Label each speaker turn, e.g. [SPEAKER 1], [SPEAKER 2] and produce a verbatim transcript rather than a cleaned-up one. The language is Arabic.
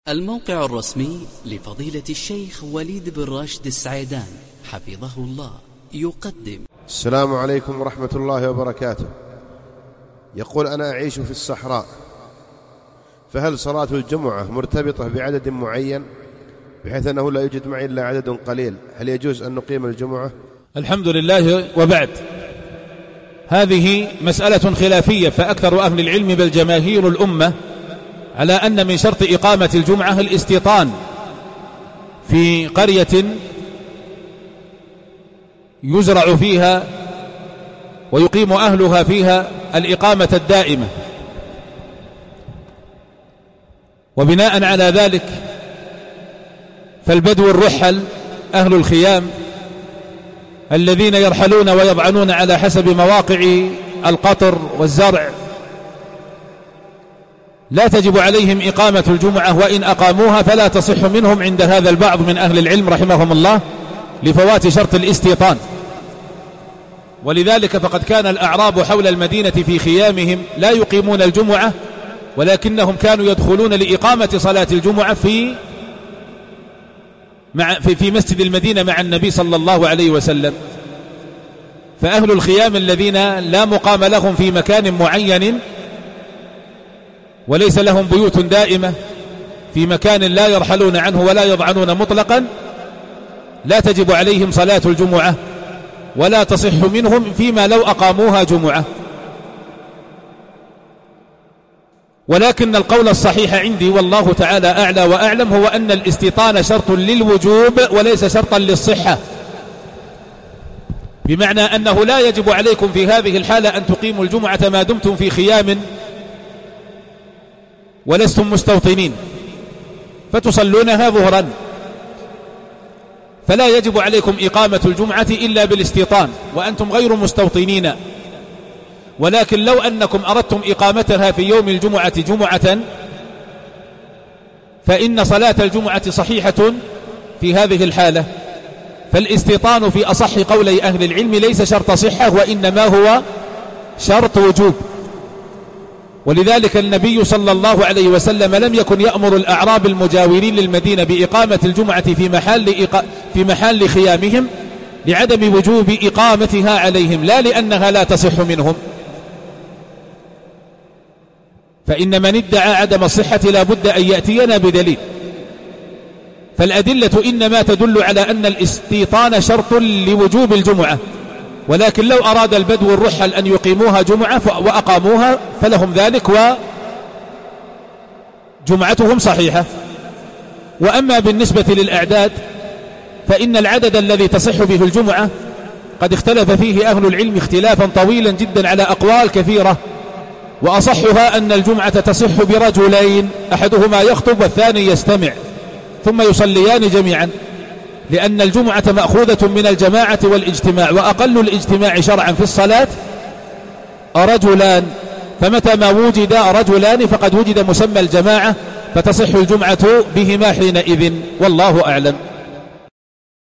[SPEAKER 1] الموقع الرسمي لفضيلة الشيخ وليد بن راشد السعيدان حفظه الله يقدم.
[SPEAKER 2] السلام عليكم ورحمة الله وبركاته. يقول: أنا أعيش في الصحراء، فهل صلاة الجمعة مرتبطة بعدد معين بحيث أنه لا يوجد معي إلا عدد قليل؟ هل يجوز أن نقيم الجمعة؟
[SPEAKER 3] الحمد لله. وبعد، هذه مسألة خلافية، فأكثر أهل العلم بل جماهير الأمة على أن من شرط إقامة الجمعة الاستيطان في قرية يزرع فيها ويقيم أهلها فيها الإقامة الدائمة، وبناء على ذلك فالبدو الرحل أهل الخيام الذين يرحلون ويضعنون على حسب مواقع القطر والزرع لا تجب عليهم إقامة الجمعة، وإن أقاموها فلا تصح منهم عند هذا البعض من أهل العلم رحمهم الله لفوات شرط الاستيطان. ولذلك فقد كان الأعراب حول المدينة في خيامهم لا يقيمون الجمعة، ولكنهم كانوا يدخلون لإقامة صلاة الجمعة في مع في, في مسجد المدينة مع النبي صلى الله عليه وسلم. فأهل الخيام الذين لا مقام لهم في مكان معين وليس لهم بيوت دائمة في مكان لا يرحلون عنه ولا يضعنون مطلقا لا تجب عليهم صلاة الجمعة ولا تصح منهم فيما لو أقاموها جمعة. ولكن القول الصحيح عندي والله تعالى أعلى وأعلم هو أن الاستيطان شرط للوجوب وليس شرطا للصحة، بمعنى أنه لا يجب عليكم في هذه الحالة أن تقيموا الجمعة ما دمتم في خيام ولستم مستوطنين فتصلونها ظهرا، فلا يجب عليكم إقامة الجمعة إلا بالاستيطان وأنتم غير مستوطنين. ولكن لو أنكم أردتم إقامتها في يوم الجمعة جمعة فإن صلاة الجمعة صحيحة في هذه الحالة، فالاستيطان في أصح قولي أهل العلم ليس شرط صحة وإنما هو شرط وجوب. ولذلك النبي صلى الله عليه وسلم لم يكن يأمر الأعراب المجاورين للمدينة بإقامة الجمعة في محل, في محل خيامهم لعدم وجوب إقامتها عليهم، لا لأنها لا تصح منهم. فإن من ادعى عدم الصحة لا بد أن يأتينا بدليل، فالأدلة إنما تدل على أن الاستيطان شرط لوجوب الجمعة، ولكن لو أراد البدو الرحل أن يقيموها جمعة وأقاموها فلهم ذلك وجمعتهم صحيحة. وأما بالنسبة للأعداد فإن العدد الذي تصح به الجمعة قد اختلف فيه أهل العلم اختلافا طويلا جدا على أقوال كثيرة، وأصحها أن الجمعة تصح برجلين أحدهما يخطب والثاني يستمع ثم يصليان جميعا، لأن الجمعة مأخوذة من الجماعة والاجتماع، وأقل الاجتماع شرعا في الصلاة رجلان، فمتى ما وجد رجلان فقد وجد مسمى الجماعة فتصح الجمعة بهما حينئذ، والله أعلم.